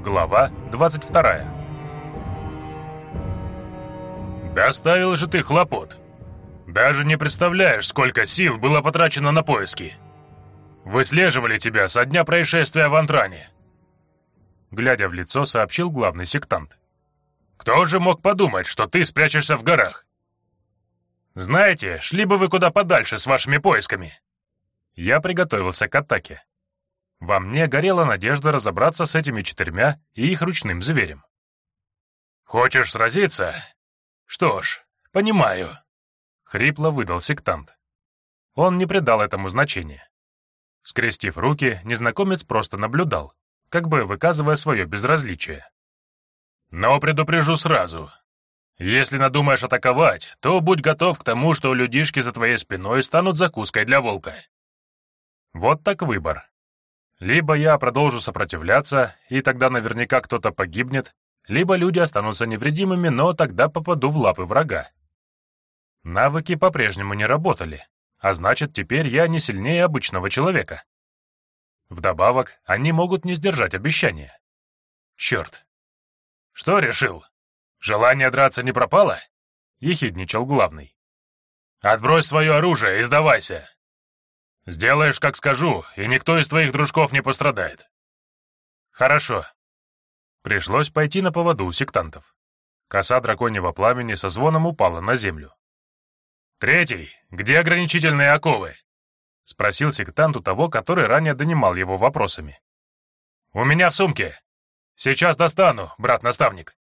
Глава 22. Доставил же ты хлопот. Даже не представляешь, сколько сил было потрачено на поиски. Выслеживали тебя со дня происшествия в Антране. Глядя в лицо, сообщил главный сектант. Кто же мог подумать, что ты спрячешься в горах? Знаете, шли бы вы куда подальше с вашими поисками. Я приготовился к атаке. Во мне горела надежда разобраться с этими 4 и их ручным зверем. «Хочешь сразиться? Что ж, понимаю», — хрипло выдал сектант. Он не придал этому значения. Скрестив руки, незнакомец просто наблюдал, как бы выказывая свое безразличие. «Но предупрежу сразу. Если надумаешь атаковать, то будь готов к тому, что людишки за твоей спиной станут закуской для волка». Вот так выбор. Либо я продолжу сопротивляться, и тогда наверняка кто-то погибнет, либо люди останутся невредимыми, но тогда попаду в лапы врага. Навыки по-прежнему не работали, а значит, теперь я не сильнее обычного человека. Вдобавок, они могут не сдержать обещания. Черт. Что решил? Желание драться не пропало? Ехидничал главный. Отбрось свое оружие и сдавайся. Сделаешь, как скажу, и никто из твоих дружков не пострадает. Хорошо. Пришлось пойти на поводу у сектантов. Коса драконьего пламени со звоном упала на землю. «Третий, где ограничительные оковы?» — спросил сектант у того, который ранее донимал его вопросами. «У меня в сумке. Сейчас достану, брат-наставник».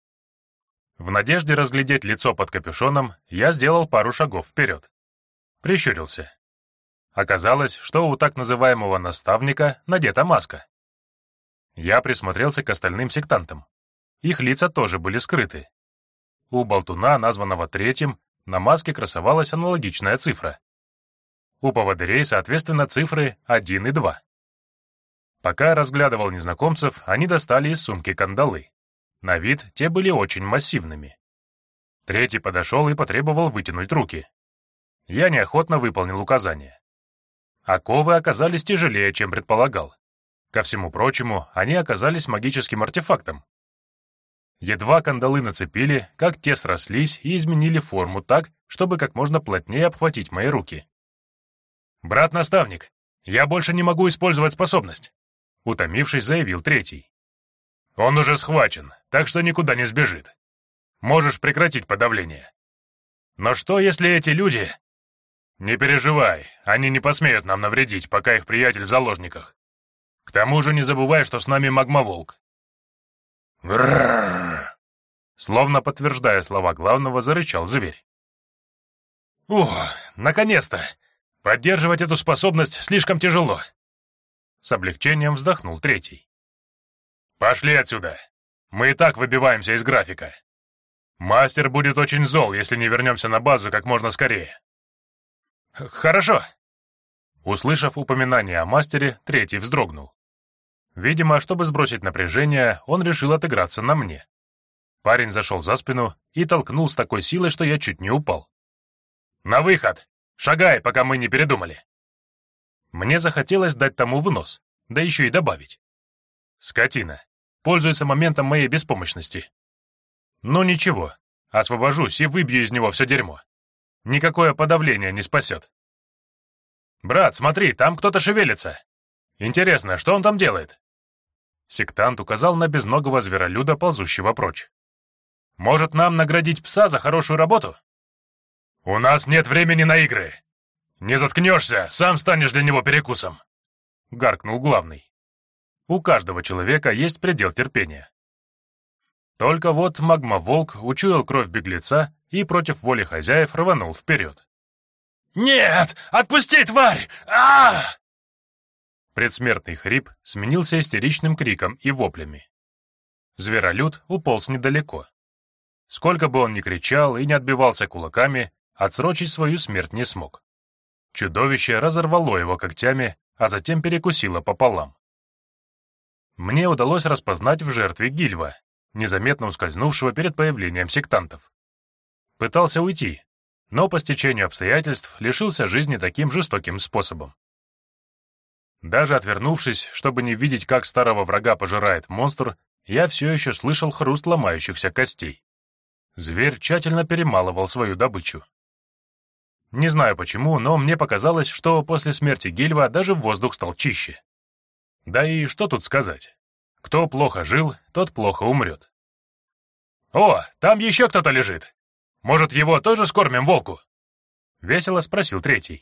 В надежде разглядеть лицо под капюшоном, я сделал пару шагов вперед. Прищурился. Оказалось, что у так называемого наставника надета маска. Я присмотрелся к остальным сектантам. Их лица тоже были скрыты. У болтуна, названного третьим, на маске красовалась аналогичная цифра. У поводырей, соответственно, цифры 1 и 2. Пока я разглядывал незнакомцев, они достали из сумки кандалы. На вид те были очень массивными. Третий подошел и потребовал вытянуть руки. Я неохотно выполнил указание. Оковы оказались тяжелее, чем предполагал. Ко всему прочему, они оказались магическим артефактом. Едва кандалы нацепили, как те срослись и изменили форму так, чтобы как можно плотнее обхватить мои руки. «Брат-наставник, я больше не могу использовать способность», — утомившись, заявил третий. «Он уже схвачен, так что никуда не сбежит. Можешь прекратить подавление. Но что, если эти люди...» «Не переживай, они не посмеют нам навредить, пока их приятель в заложниках. К тому же не забывай, что с нами магмоволк». «Гррррр!» Словно подтверждая слова главного, зарычал зверь. «Ух, наконец-то! Поддерживать эту способность слишком тяжело!» С облегчением вздохнул третий. «Пошли отсюда! Мы и так выбиваемся из графика. Мастер будет очень зол, если не вернемся на базу как можно скорее». «Хорошо». Услышав упоминание о мастере, третий вздрогнул. Видимо, чтобы сбросить напряжение, он решил отыграться на мне. Парень зашел за спину и толкнул с такой силой, что я чуть не упал. «На выход! Шагай, пока мы не передумали!» Мне захотелось дать тому в нос, да еще и добавить. Скотина. Пользуется моментом моей беспомощности. Ну ничего, освобожусь и выбью из него все дерьмо. Никакое подавление не спасет. «Брат, смотри, там кто-то шевелится. Интересно, что он там делает?» Сектант указал на безногого зверолюда, ползущего прочь. «Может, нам наградить пса за хорошую работу?» «У нас нет времени на игры. Не заткнешься, сам станешь для него перекусом», — гаркнул главный. У каждого человека есть предел терпения. Только вот магма-волк учуял кровь беглеца и против воли хозяев рванул вперед. «Нет! Отпусти, тварь! а Предсмертный хрип сменился истеричным криком и воплями. Зверолюд уполз недалеко. Сколько бы он ни кричал и не отбивался кулаками, отсрочить свою смерть не смог. Чудовище разорвало его когтями, а затем перекусило пополам. Мне удалось распознать в жертве Гильва, незаметно ускользнувшего перед появлением сектантов. Пытался уйти, но по стечению обстоятельств лишился жизни таким жестоким способом. Даже отвернувшись, чтобы не видеть, как старого врага пожирает монстр, я все еще слышал хруст ломающихся костей. Зверь тщательно перемалывал свою добычу. Не знаю почему, но мне показалось, что после смерти Гильва даже воздух стал чище. Да и что тут сказать? Кто плохо жил, тот плохо умрет. «О, там еще кто-то лежит! Может, его тоже скормим волку?» — весело спросил третий.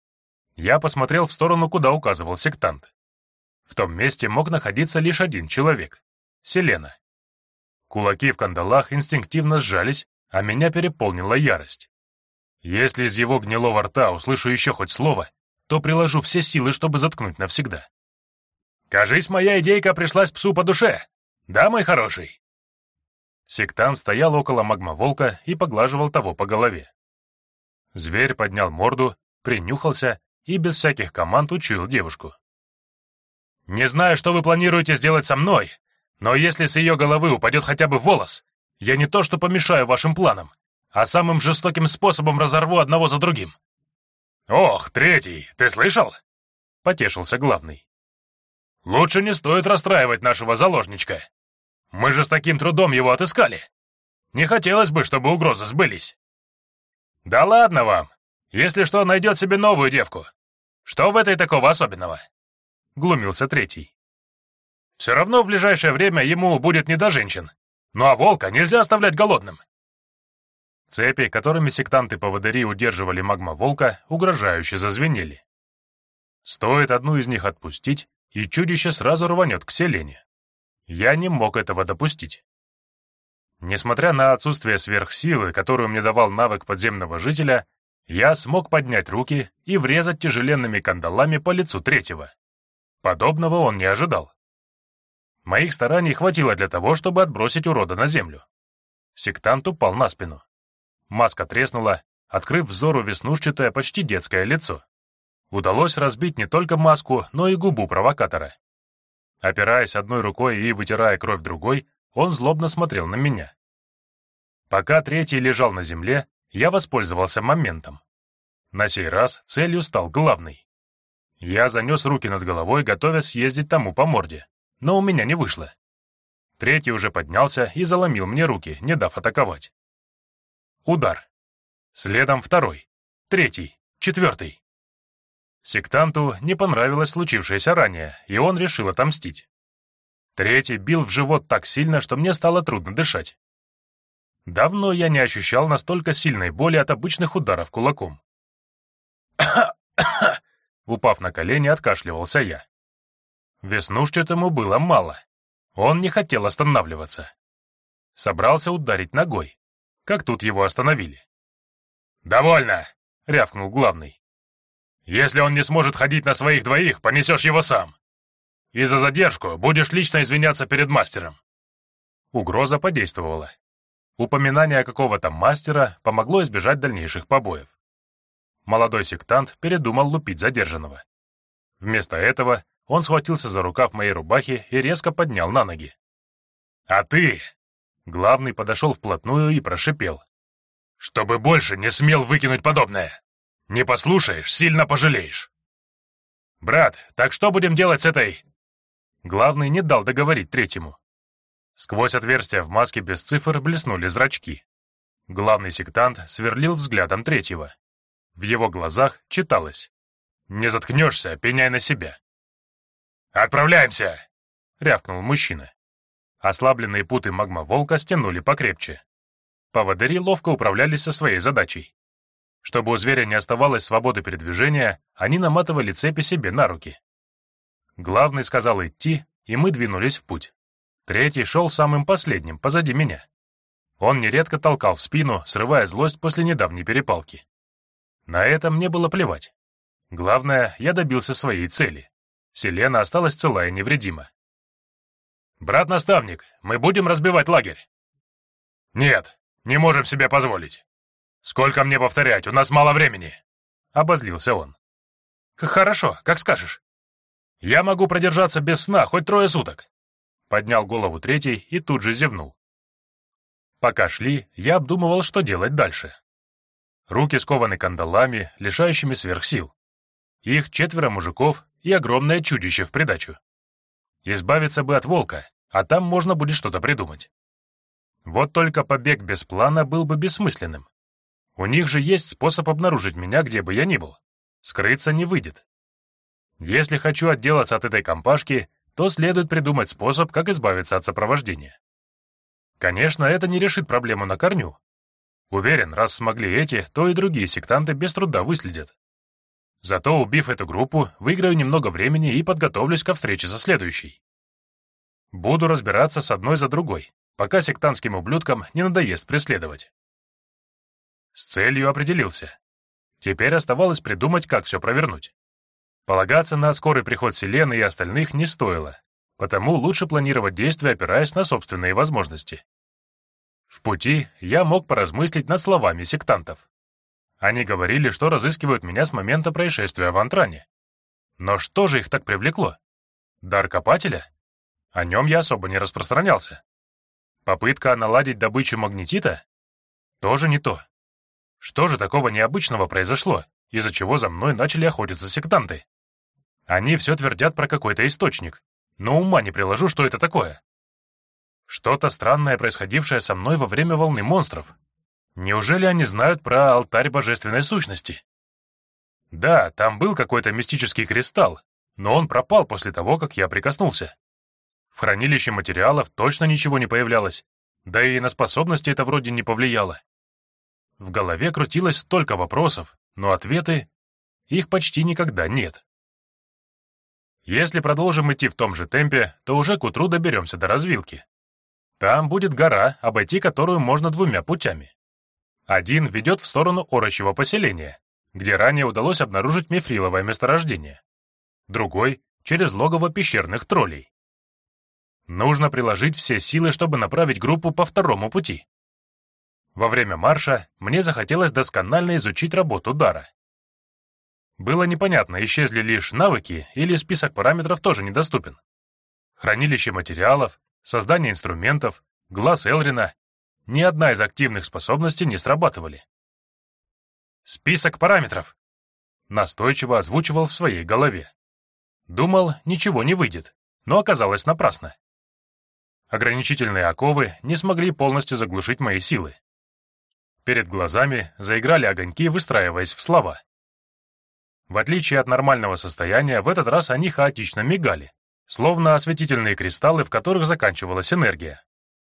Я посмотрел в сторону, куда указывал сектант. В том месте мог находиться лишь один человек — Селена. Кулаки в кандалах инстинктивно сжались, а меня переполнила ярость. Если из его гнилого рта услышу еще хоть слово, то приложу все силы, чтобы заткнуть навсегда. «Кажись, моя идейка пришлась псу по душе. Да, мой хороший?» Сектант стоял около магмоволка и поглаживал того по голове. Зверь поднял морду, принюхался и без всяких команд учуял девушку. «Не знаю, что вы планируете сделать со мной, но если с ее головы упадет хотя бы волос, я не то что помешаю вашим планам, а самым жестоким способом разорву одного за другим». «Ох, третий, ты слышал?» — потешился главный. «Лучше не стоит расстраивать нашего заложничка. Мы же с таким трудом его отыскали. Не хотелось бы, чтобы угрозы сбылись». «Да ладно вам. Если что, найдет себе новую девку. Что в этой такого особенного?» — глумился третий. «Все равно в ближайшее время ему будет не до женщин. Ну а волка нельзя оставлять голодным». Цепи, которыми сектанты-поводыри удерживали магма-волка, угрожающе зазвенели. Стоит одну из них отпустить, и чудище сразу рванет к Селене. Я не мог этого допустить. Несмотря на отсутствие сверхсилы, которую мне давал навык подземного жителя, я смог поднять руки и врезать тяжеленными кандалами по лицу третьего. Подобного он не ожидал. Моих стараний хватило для того, чтобы отбросить урода на землю. Сектант упал на спину. Маска треснула, открыв взору веснушчатое, почти детское лицо. Удалось разбить не только маску, но и губу провокатора. Опираясь одной рукой и вытирая кровь другой, он злобно смотрел на меня. Пока третий лежал на земле, я воспользовался моментом. На сей раз целью стал главный. Я занес руки над головой, готовясь съездить тому по морде, но у меня не вышло. Третий уже поднялся и заломил мне руки, не дав атаковать. Удар. Следом второй, третий, четвертый. Сектанту не понравилось случившееся ранее, и он решил отомстить. Третий бил в живот так сильно, что мне стало трудно дышать. Давно я не ощущал настолько сильной боли от обычных ударов кулаком. Упав на колени, откашливался я. Веснушчатому было мало. Он не хотел останавливаться. Собрался ударить ногой. Как тут его остановили? «Довольно!» — рявкнул главный. «Если он не сможет ходить на своих двоих, понесешь его сам. И за задержку будешь лично извиняться перед мастером». Угроза подействовала. Упоминание какого-то мастера помогло избежать дальнейших побоев. Молодой сектант передумал лупить задержанного. Вместо этого он схватился за рукав моей рубахи и резко поднял на ноги. «А ты...» Главный подошел вплотную и прошипел. «Чтобы больше не смел выкинуть подобное. Не послушаешь, сильно пожалеешь». «Брат, так что будем делать с этой...» Главный не дал договорить третьему. Сквозь отверстия в маске без цифр блеснули зрачки. Главный сектант сверлил взглядом третьего. В его глазах читалось: «Не заткнешься, пеняй на себя». «Отправляемся!» — рявкнул мужчина. Ослабленные путы магма-волка стянули покрепче. Поводыри ловко управлялись со своей задачей. Чтобы у зверя не оставалось свободы передвижения, они наматывали цепи себе на руки. Главный сказал идти, и мы двинулись в путь. Третий шел самым последним, позади меня. Он нередко толкал в спину, срывая злость после недавней перепалки. На это мне было плевать. Главное, я добился своей цели. Селена осталась цела и невредима. «Брат-наставник, мы будем разбивать лагерь?» «Нет, не можем себе позволить. Сколько мне повторять, у нас мало времени», — обозлился он. «Хорошо, как скажешь. Я могу продержаться без сна хоть 3 суток», — поднял голову третий и тут же зевнул. Пока шли, я обдумывал, что делать дальше. Руки скованы кандалами, лишающими сверхсил. Их 4 мужиков и огромное чудище в придачу. Избавиться бы от волка, а там можно будет что-то придумать. Вот только побег без плана был бы бессмысленным. У них же есть способ обнаружить меня, где бы я ни был. Скрыться не выйдет. Если хочу отделаться от этой компашки, то следует придумать способ, как избавиться от сопровождения. Конечно, это не решит проблему на корню. Уверен, раз смогли эти, то и другие сектанты без труда выследят. Зато, убив эту группу, выиграю немного времени и подготовлюсь ко встрече со следующей. Буду разбираться с одной за другой, пока сектантским ублюдкам не надоест преследовать. С целью определился. Теперь оставалось придумать, как все провернуть. Полагаться на скорый приход Селены и остальных не стоило, потому лучше планировать действия, опираясь на собственные возможности. В пути я мог поразмыслить над словами сектантов. Они говорили, что разыскивают меня с момента происшествия в Антране. Но что же их так привлекло? Дар копателя? О нем я особо не распространялся. Попытка наладить добычу магнетита? Тоже не то. Что же такого необычного произошло, из-за чего за мной начали охотиться сектанты? Они все твердят про какой-то источник, но ума не приложу, что это такое. Что-то странное, происходившее со мной во время волны монстров. Неужели они знают про алтарь божественной сущности? Да, там был какой-то мистический кристалл, но он пропал после того, как я прикоснулся. В хранилище материалов точно ничего не появлялось, да и на способности это вроде не повлияло. В голове крутилось столько вопросов, но ответы... их почти никогда нет. Если продолжим идти в том же темпе, то уже к утру доберемся до развилки. Там будет гора, обойти которую можно двумя путями. Один ведет в сторону орочьего поселения, где ранее удалось обнаружить мифриловое месторождение. Другой — через логово пещерных троллей. Нужно приложить все силы, чтобы направить группу по второму пути. Во время марша мне захотелось досконально изучить работу дара. Было непонятно, исчезли лишь навыки или список параметров тоже недоступен. Хранилище материалов, создание инструментов, глаз Элрина — ни одна из активных способностей не срабатывали. «Список параметров!» — настойчиво озвучивал в своей голове. Думал, ничего не выйдет, но оказалось напрасно. Ограничительные оковы не смогли полностью заглушить мои силы. Перед глазами заиграли огоньки, выстраиваясь в слова. В отличие от нормального состояния, в этот раз они хаотично мигали, словно осветительные кристаллы, в которых заканчивалась энергия.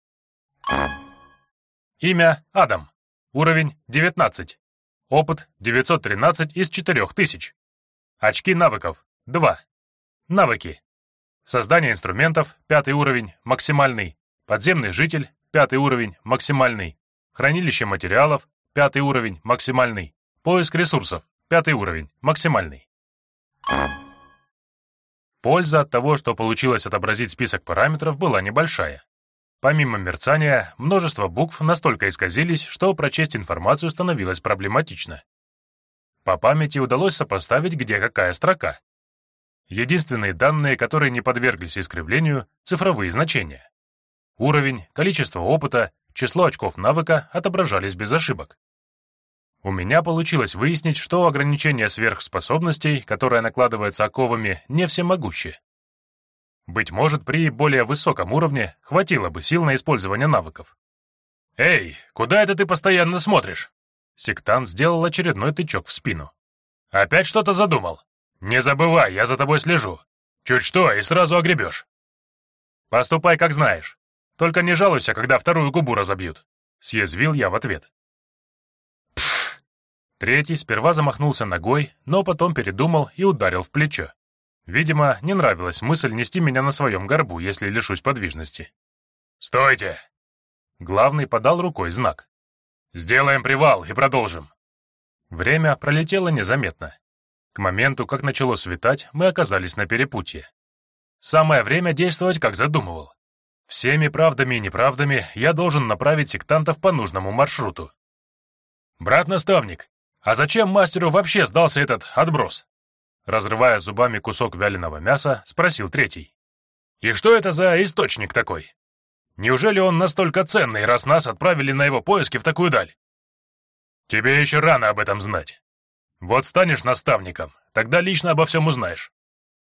Имя — Адам. Уровень — 19. Опыт — 913 из 4000. Очки навыков — 2. Навыки. Создание инструментов — 5 уровень, максимальный. Подземный житель — 5 уровень, максимальный. Хранилище материалов — 5 уровень, максимальный. Поиск ресурсов — 5 уровень, максимальный. Польза от того, что получилось отобразить список параметров, была небольшая. Помимо мерцания, множество букв настолько исказились, что прочесть информацию становилось проблематично. По памяти удалось сопоставить, где какая строка. Единственные данные, которые не подверглись искривлению — цифровые значения. Уровень, количество опыта, число очков навыка отображались без ошибок. У меня получилось выяснить, что ограничение сверхспособностей, которое накладывается оковами, не всемогуще. Быть может, при более высоком уровне хватило бы сил на использование навыков. «Эй, куда это ты постоянно смотришь?» Сектант сделал очередной тычок в спину. «Опять что-то задумал? Не забывай, я за тобой слежу. Чуть что, и сразу огребешь». «Поступай, как знаешь. Только не жалуйся, когда вторую губу разобьют», — съязвил я в ответ. Пф! Третий сперва замахнулся ногой, но потом передумал и ударил в плечо. Видимо, не нравилась мысль нести меня на своем горбу, если лишусь подвижности. «Стойте!» Главный подал рукой знак. «Сделаем привал и продолжим». Время пролетело незаметно. К моменту, как начало светать, мы оказались на перепутье. Самое время действовать, как задумывал. Всеми правдами и неправдами я должен направить сектантов по нужному маршруту. «Брат-наставник, а зачем мастеру вообще сдался этот отброс?» Разрывая зубами кусок вяленого мяса, спросил третий. «И что это за источник такой? Неужели он настолько ценный, раз нас отправили на его поиски в такую даль?» «Тебе еще рано об этом знать. Вот станешь наставником, тогда лично обо всем узнаешь».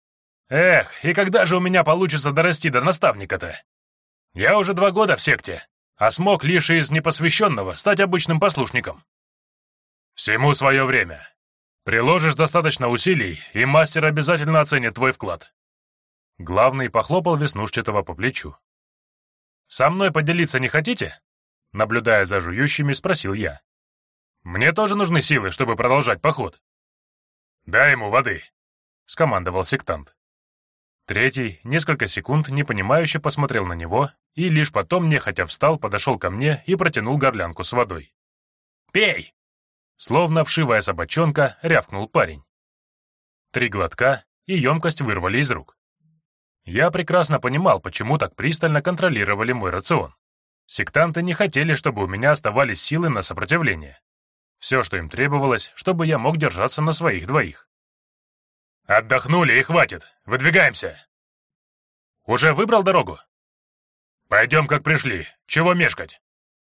Эх, и когда же у меня получится дорасти до наставника-то? Я уже 2 года в секте, а смог лишь из непосвященного стать обычным послушником. Всему свое время. Приложишь достаточно усилий, и мастер обязательно оценит твой вклад. Главный похлопал Веснушчатого по плечу. «Со мной поделиться не хотите?» Наблюдая за жующими, спросил я. «Мне тоже нужны силы, чтобы продолжать поход». «Дай ему воды», — скомандовал сектант. Третий несколько секунд непонимающе посмотрел на него и лишь потом нехотя встал, подошел ко мне и протянул горлянку с водой. «Пей!» Словно вшивая собачонка, рявкнул парень. 3 глотка, и емкость вырвали из рук. Я прекрасно понимал, почему так пристально контролировали мой рацион. Сектанты не хотели, чтобы у меня оставались силы на сопротивление. Все, что им требовалось, чтобы я мог держаться на своих 2. «Отдохнули и хватит! Выдвигаемся!» «Уже выбрал дорогу?» «Пойдем, как пришли. Чего мешкать?»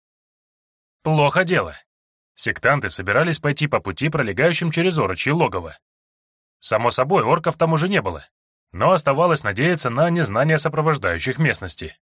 Плохо дело. Сектанты собирались пойти по пути, пролегающим через орочье логово. Само собой, орков там уже не было, но оставалось надеяться на незнание сопровождающих местности.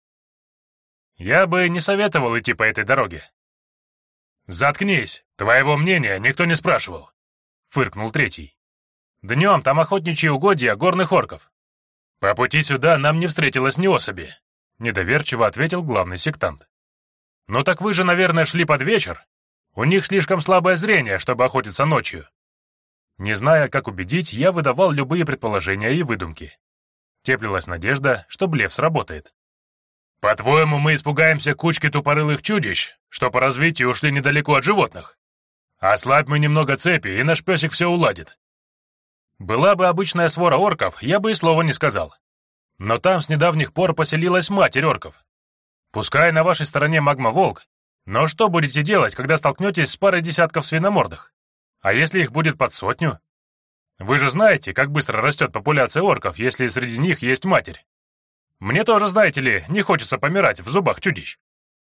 Я бы не советовал идти по этой дороге. «Заткнись! Твоего мнения никто не спрашивал!» — фыркнул третий. «Днем там охотничьи угодья горных орков. По пути сюда нам не встретилось ни особи», — недоверчиво ответил главный сектант. «Ну так вы же, наверное, шли под вечер? У них слишком слабое зрение, чтобы охотиться ночью». Не зная, как убедить, я выдавал любые предположения и выдумки. Теплилась надежда, что блеф сработает. «По-твоему, мы испугаемся кучки тупорылых чудищ, что по развитию ушли недалеко от животных? Ослабь мы немного цепи, и наш песик все уладит». Была бы обычная свора орков, я бы и слова не сказал. Но там с недавних пор поселилась матерь орков. Пускай на вашей стороне магма-волк, но что будете делать, когда столкнетесь с парой десятков свиномордых? А если их будет под 100? Вы же знаете, как быстро растет популяция орков, если среди них есть матерь. Мне тоже, знаете ли, не хочется помирать в зубах чудищ.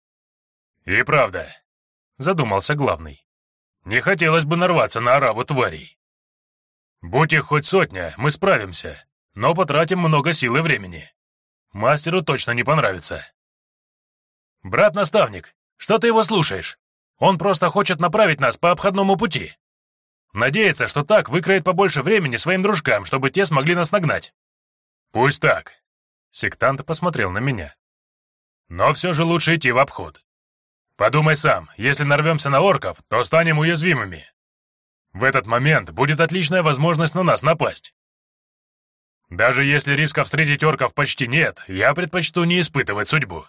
И правда, задумался главный. Не хотелось бы нарваться на ораву тварей. Будь их хоть 100, мы справимся, но потратим много сил и времени. Мастеру точно не понравится. Брат-наставник, что ты его слушаешь? Он просто хочет направить нас по обходному пути. Надеется, что так выкроет побольше времени своим дружкам, чтобы те смогли нас нагнать. Пусть так. Сектант посмотрел на меня. Но все же лучше идти в обход. Подумай сам, если нарвемся на орков, то станем уязвимыми. В этот момент будет отличная возможность на нас напасть. Даже если риска встретить орков почти нет, я предпочту не испытывать судьбу.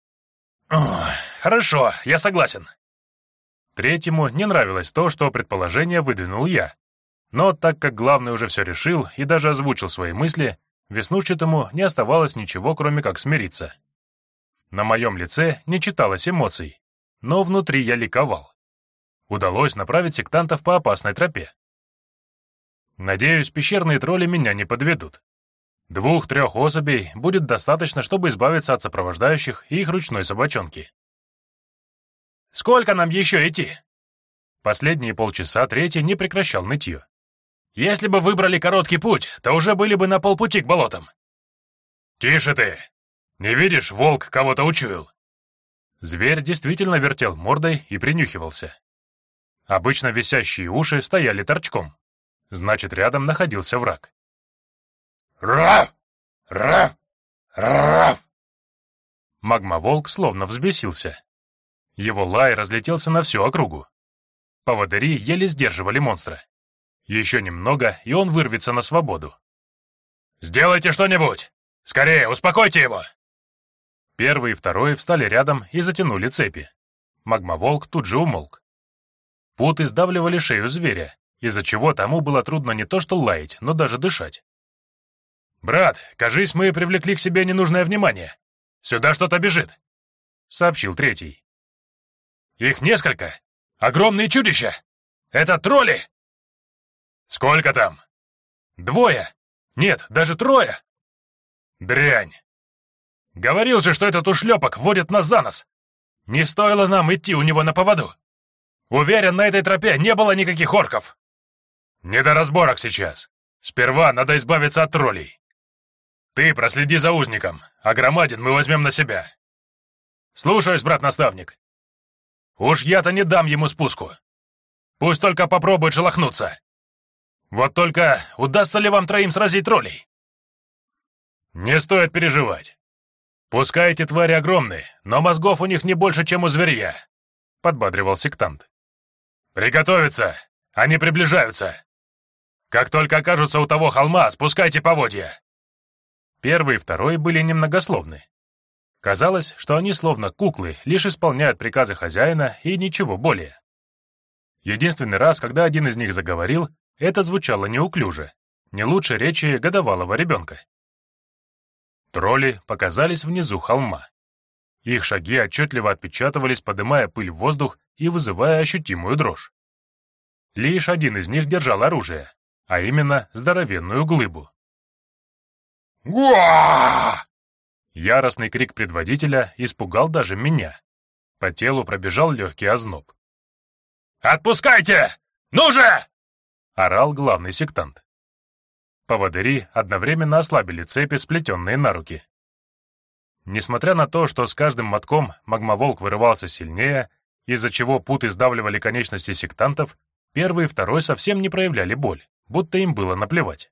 Хорошо, я согласен. Третьему не нравилось то, что предположение выдвинул я. Но так как главный уже все решил и даже озвучил свои мысли, Веснушчатому не оставалось ничего, кроме как смириться. На моем лице не читалось эмоций, но внутри я ликовал. Удалось направить сектантов по опасной тропе. Надеюсь, пещерные тролли меня не подведут. 2-3 особей будет достаточно, чтобы избавиться от сопровождающих и их ручной собачонки. «Сколько нам еще идти?» Последние полчаса третий не прекращал нытье. «Если бы выбрали короткий путь, то уже были бы на полпути к болотам». «Тише ты! Не видишь, волк кого-то учуял?» Зверь действительно вертел мордой и принюхивался. Обычно висящие уши стояли торчком. Значит, рядом находился враг. «Раф! Раф! Раф!» Магма-волк словно взбесился. Его лай разлетелся на всю округу. Поводыри еле сдерживали монстра. Еще немного, и он вырвется на свободу. «Сделайте что-нибудь! Скорее, успокойте его!» Первый и второй встали рядом и затянули цепи. Магма-волк тут же умолк. Путы сдавливали шею зверя, из-за чего тому было трудно не то что лаять, но даже дышать. «Брат, кажись, мы привлекли к себе ненужное внимание. Сюда что-то бежит», — сообщил третий. «Их несколько. Огромные чудища. Это тролли!» «Сколько там?» 2. Нет, даже 3. Дрянь. Говорил же, что этот ушлепок водит нас за нос. Не стоило нам идти у него на поводу. Уверен, на этой тропе не было никаких орков. Не до разборок сейчас. Сперва надо избавиться от троллей. Ты проследи за узником, а громадин мы возьмем на себя. Слушаюсь, брат-наставник. Уж я-то не дам ему спуску. Пусть только попробует шелохнуться. Вот только удастся ли вам троим сразить троллей? Не стоит переживать. Пускай эти твари огромные, но мозгов у них не больше, чем у зверья, подбадривал сектант. Приготовиться! Они приближаются! Как только окажутся у того холма, спускайте поводья!» Первый и второй были немногословны. Казалось, что они словно куклы, лишь исполняют приказы хозяина и ничего более. Единственный раз, когда один из них заговорил, это звучало неуклюже, не лучше речи годовалого ребенка. Тролли показались внизу холма. Их шаги отчетливо отпечатывались, подымая пыль в воздух и вызывая ощутимую дрожь. Лишь один из них держал оружие, а именно здоровенную глыбу. «Гуа!» Яростный крик предводителя испугал даже меня. По телу пробежал легкий озноб. «Отпускайте! Ну же!» — орал главный сектант. Поводыри одновременно ослабили цепи, сплетенные на руки. Несмотря на то, что с каждым мотком магмаволк вырывался сильнее, из-за чего путы сдавливали конечности сектантов, первый и второй совсем не проявляли боль, будто им было наплевать.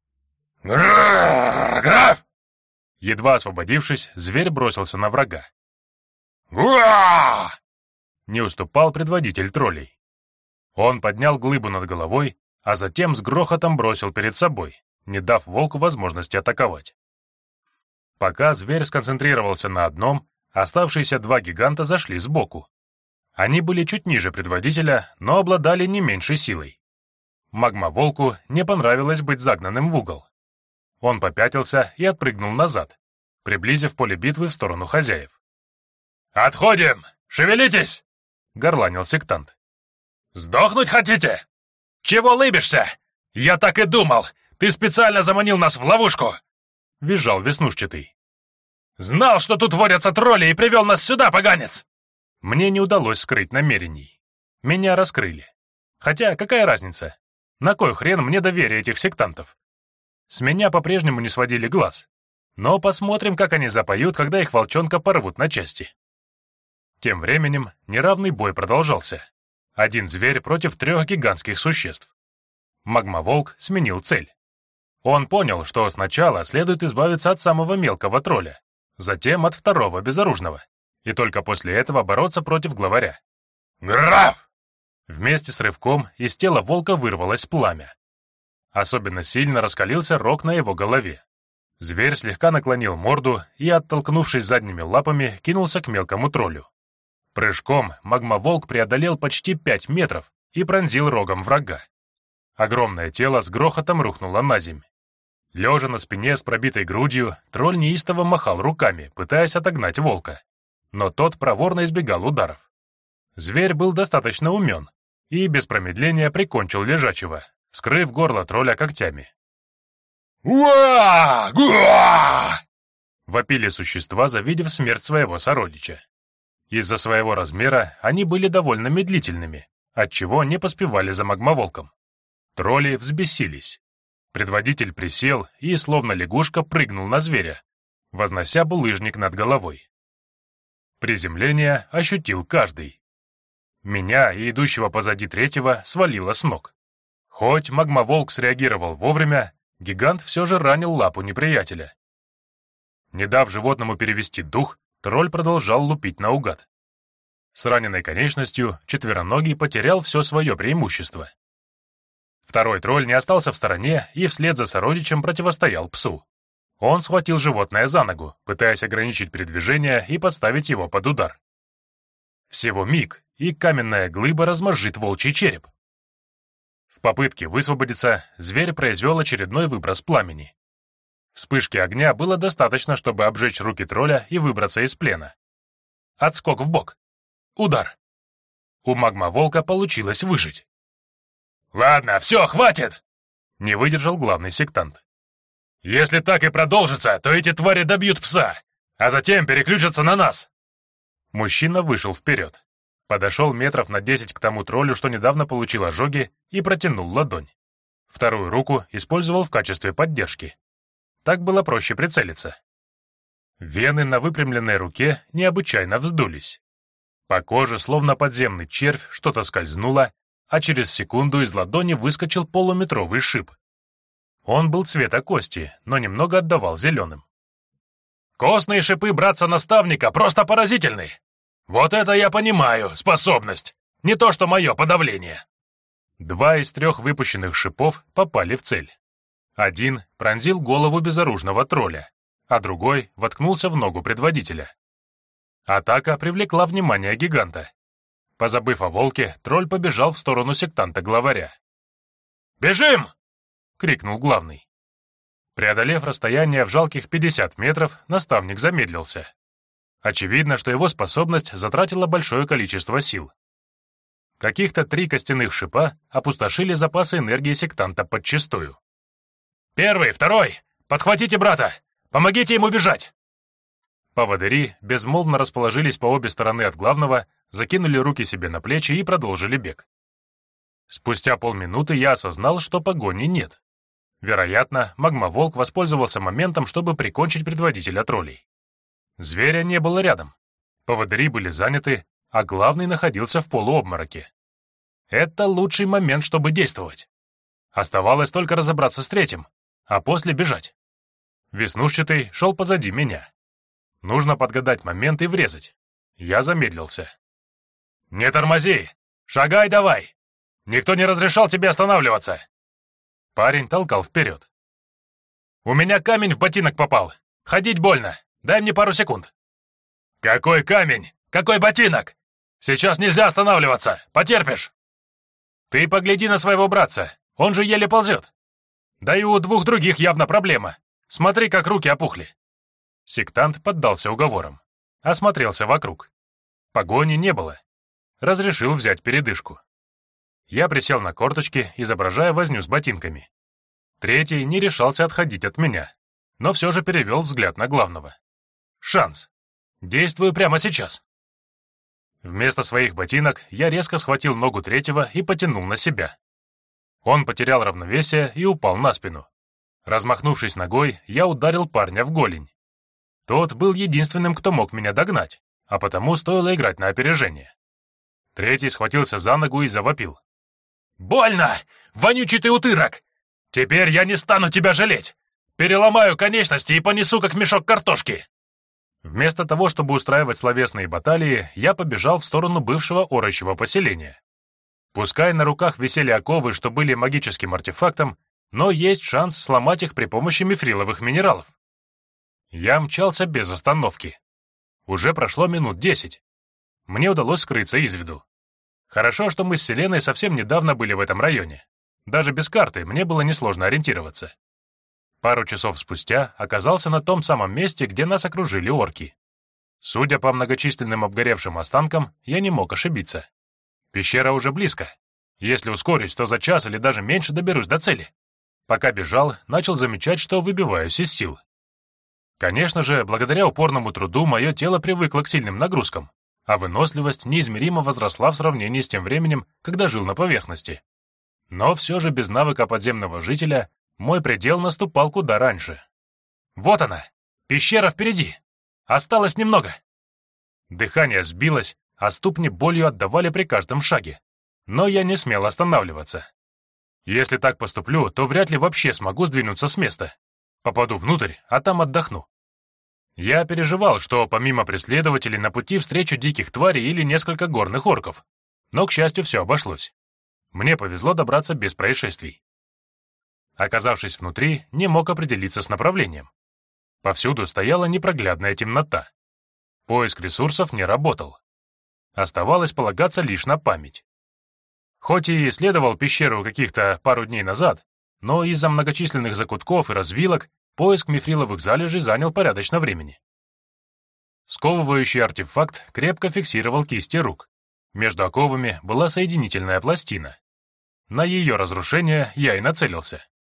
«Граф!» Едва освободившись, зверь бросился на врага. «Уа!» Не уступал предводитель троллей. Он поднял глыбу над головой, а затем с грохотом бросил перед собой, не дав волку возможности атаковать. Пока зверь сконцентрировался на одном, оставшиеся два гиганта зашли сбоку. Они были чуть ниже предводителя, но обладали не меньшей силой. Магма-волку не понравилось быть загнанным в угол. Он попятился и отпрыгнул назад, приблизив поле битвы в сторону хозяев. «Отходим! Шевелитесь!» — горланил сектант. «Сдохнуть хотите? Чего лыбишься? Я так и думал! Ты специально заманил нас в ловушку!» — визжал веснушчатый. «Знал, что тут водятся тролли, и привел нас сюда, поганец!» Мне не удалось скрыть намерений. Меня раскрыли. Хотя какая разница? На кой хрен мне доверие этих сектантов? С меня по-прежнему не сводили глаз. Но посмотрим, как они запоют, когда их волчонка порвут на части. Тем временем неравный бой продолжался. Один зверь против 3 гигантских существ. Магмаволк сменил цель. Он понял, что сначала следует избавиться от самого мелкого тролля, затем от второго безоружного, и только после этого бороться против главаря. «Граф!» Вместе с рывком из тела волка вырвалось пламя. Особенно сильно раскалился рог на его голове. Зверь слегка наклонил морду и, оттолкнувшись задними лапами, кинулся к мелкому троллю. Прыжком магмаволк преодолел почти 5 метров и пронзил рогом врага. Огромное тело с грохотом рухнуло на земь. Лежа на спине с пробитой грудью, тролль неистово махал руками, пытаясь отогнать волка. Но тот проворно избегал ударов. Зверь был достаточно умен и без промедления прикончил лежачего, вскрыв горло тролля когтями. «Уа! Гуа!» — вопили существа, завидев смерть своего сородича. Из-за своего размера они были довольно медлительными, отчего не поспевали за магмаволком. Тролли взбесились. Предводитель присел и, словно лягушка, прыгнул на зверя, вознося булыжник над головой. Приземление ощутил каждый. Меня и идущего позади третьего свалило с ног. Хоть магмаволк среагировал вовремя, гигант все же ранил лапу неприятеля. Не дав животному перевести дух, тролль продолжал лупить наугад. С раненой конечностью четвероногий потерял все свое преимущество. Второй тролль не остался в стороне и вслед за сородичем противостоял псу. Он схватил животное за ногу, пытаясь ограничить передвижение и подставить его под удар. Всего миг, и каменная глыба размозжит волчий череп. В попытке высвободиться зверь произвел очередной выброс пламени. Вспышки огня было достаточно, чтобы обжечь руки тролля и выбраться из плена. Отскок вбок. Удар. У магма-волка получилось выжить. «Ладно, все, хватит!» — не выдержал главный сектант. «Если так и продолжится, то эти твари добьют пса, а затем переключатся на нас!» Мужчина вышел вперед. Подошел метров на 10 к тому троллю, что недавно получил ожоги, и протянул ладонь. Вторую руку использовал в качестве поддержки. Так было проще прицелиться. Вены на выпрямленной руке необычайно вздулись. По коже, словно подземный червь, что-то скользнуло, а через секунду из ладони выскочил полуметровый шип. Он был цвета кости, но немного отдавал зеленым. «Костные шипы братца-наставника просто поразительны! Вот это я понимаю, способность! Не то что мое подавление!» 2 из 3 выпущенных шипов попали в цель. Один пронзил голову безоружного тролля, а другой воткнулся в ногу предводителя. Атака привлекла внимание гиганта. Позабыв о волке, тролль побежал в сторону сектанта-главаря. «Бежим!» — крикнул главный. Преодолев расстояние в жалких 50 метров, наставник замедлился. Очевидно, что его способность затратила большое количество сил. Каких-то 3 костяных шипа опустошили запасы энергии сектанта подчистую. «Первый, второй! Подхватите брата! Помогите ему бежать!» Поводыри безмолвно расположились по обе стороны от главного, закинули руки себе на плечи и продолжили бег. Спустя полминуты я осознал, что погони нет. Вероятно, магмоволк воспользовался моментом, чтобы прикончить предводителя троллей. Зверя не было рядом. Поводыри были заняты, а главный находился в полуобмороке. Это лучший момент, чтобы действовать. Оставалось только разобраться с третьим, а после бежать. Веснушчатый шел позади меня. Нужно подгадать момент и врезать. Я замедлился. «Не тормози! Шагай давай! Никто не разрешал тебе останавливаться!» Парень толкал вперед. «У меня камень в ботинок попал. Ходить больно. Дай мне пару секунд». «Какой камень? Какой ботинок? Сейчас нельзя останавливаться. Потерпишь!» «Ты погляди на своего братца. Он же еле ползет. Да и у 2 других явно проблема. Смотри, как руки опухли». Сектант поддался уговорам. Осмотрелся вокруг. Погони не было. Разрешил взять передышку. Я присел на корточки, изображая возню с ботинками. Третий не решался отходить от меня, но все же перевел взгляд на главного. Шанс. Действую прямо сейчас. Вместо своих ботинок я резко схватил ногу третьего и потянул на себя. Он потерял равновесие и упал на спину. Размахнувшись ногой, я ударил парня в голень. Тот был единственным, кто мог меня догнать, а потому стоило играть на опережение. Третий схватился за ногу и завопил. «Больно! Вонючий ты утырок! Теперь я не стану тебя жалеть! Переломаю конечности и понесу, как мешок картошки!» Вместо того, чтобы устраивать словесные баталии, я побежал в сторону бывшего орочьего поселения. Пускай на руках висели оковы, что были магическим артефактом, но есть шанс сломать их при помощи мифриловых минералов. Я мчался без остановки. Уже прошло минут 10. Мне удалось скрыться из виду. Хорошо, что мы с Селеной совсем недавно были в этом районе. Даже без карты мне было несложно ориентироваться. Пару часов спустя оказался на том самом месте, где нас окружили орки. Судя по многочисленным обгоревшим останкам, я не мог ошибиться. Пещера уже близко. Если ускорюсь, то за час или даже меньше доберусь до цели. Пока бежал, начал замечать, что выбиваюсь из сил. Конечно же, благодаря упорному труду мое тело привыкло к сильным нагрузкам, а выносливость неизмеримо возросла в сравнении с тем временем, когда жил на поверхности. Но все же без навыка подземного жителя мой предел наступал куда раньше. Вот она, пещера впереди. Осталось немного. Дыхание сбилось, а ступни болью отдавали при каждом шаге. Но я не смел останавливаться. Если так поступлю, то вряд ли вообще смогу сдвинуться с места. Попаду внутрь, а там отдохну. Я переживал, что помимо преследователей на пути встречу диких тварей или несколько горных орков. Но, к счастью, все обошлось. Мне повезло добраться без происшествий. Оказавшись внутри, не мог определиться с направлением. Повсюду стояла непроглядная темнота. Поиск ресурсов не работал. Оставалось полагаться лишь на память. Хоть и исследовал пещеру каких-то пару дней назад, но из-за многочисленных закутков и развилок поиск мифриловых залежей занял порядочно времени. Сковывающий артефакт крепко фиксировал кисти рук. Между оковами была соединительная пластина. На ее разрушение я и нацелился.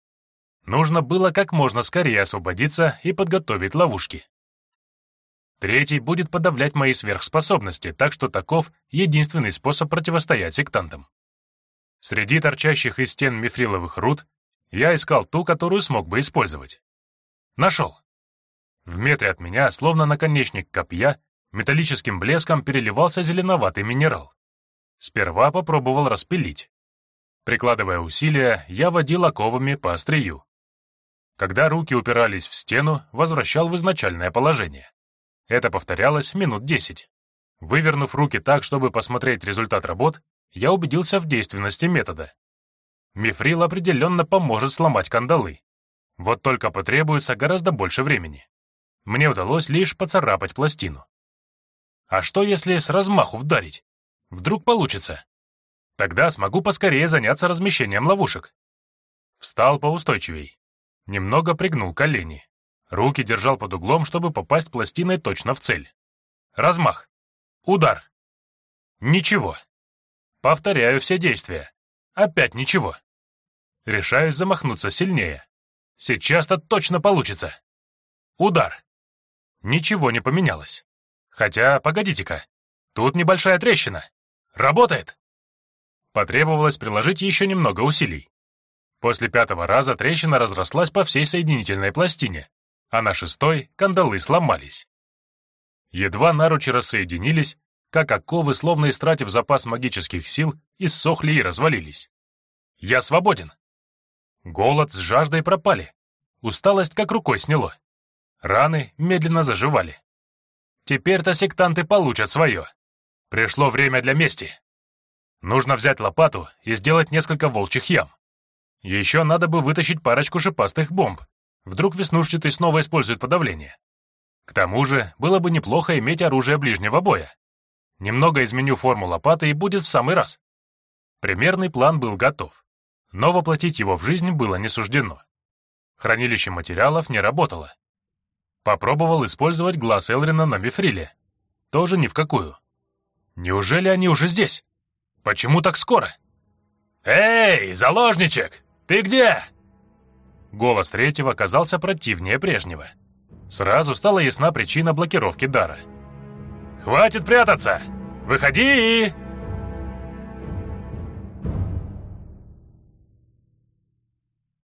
Нужно было как можно скорее освободиться и подготовить ловушки. Третий будет подавлять мои сверхспособности, так что таков единственный способ противостоять сектантам. Среди торчащих из стен мифриловых руд я искал ту, которую смог бы использовать. Нашел. В метре от меня, словно наконечник копья, металлическим блеском переливался зеленоватый минерал. Сперва попробовал распилить. Прикладывая усилия, я водил оковами по острию. Когда руки упирались в стену, возвращал в изначальное положение. Это повторялось минут 10. Вывернув руки так, чтобы посмотреть результат работ, я убедился в действенности метода. Мифрил определенно поможет сломать кандалы. Вот только потребуется гораздо больше времени. Мне удалось лишь поцарапать пластину. А что, если с размаху вдарить? Вдруг получится? Тогда смогу поскорее заняться размещением ловушек. Встал поустойчивей. Немного пригнул колени. Руки держал под углом, чтобы попасть пластиной точно в цель. Размах. Удар. Ничего. Повторяю все действия. Опять ничего. Решаюсь замахнуться сильнее. Сейчас-то точно получится. Удар. Ничего не поменялось. Хотя, погодите-ка, тут небольшая трещина. Работает. Потребовалось приложить еще немного усилий. После 5-го раза трещина разрослась по всей соединительной пластине, а на 6-й кандалы сломались. Едва наручи рассоединились, как оковы, словно истратив запас магических сил, иссохли и развалились. Я свободен. Голод с жаждой пропали. Усталость как рукой сняло. Раны медленно заживали. Теперь-то сектанты получат свое. Пришло время для мести. Нужно взять лопату и сделать несколько волчьих ям. Еще надо бы вытащить парочку шипастых бомб. Вдруг веснушчатый снова использует подавление. К тому же, было бы неплохо иметь оружие ближнего боя. Немного изменю форму лопаты и будет в самый раз. Примерный план был готов, но воплотить его в жизнь было не суждено. Хранилище материалов не работало. Попробовал использовать глаз Элрина на мифриле. Тоже ни в какую. Неужели они уже здесь? Почему так скоро? «Эй, заложничек, ты где?» Голос третьего казался противнее прежнего. Сразу стала ясна причина блокировки дара. «Хватит прятаться! Выходи!»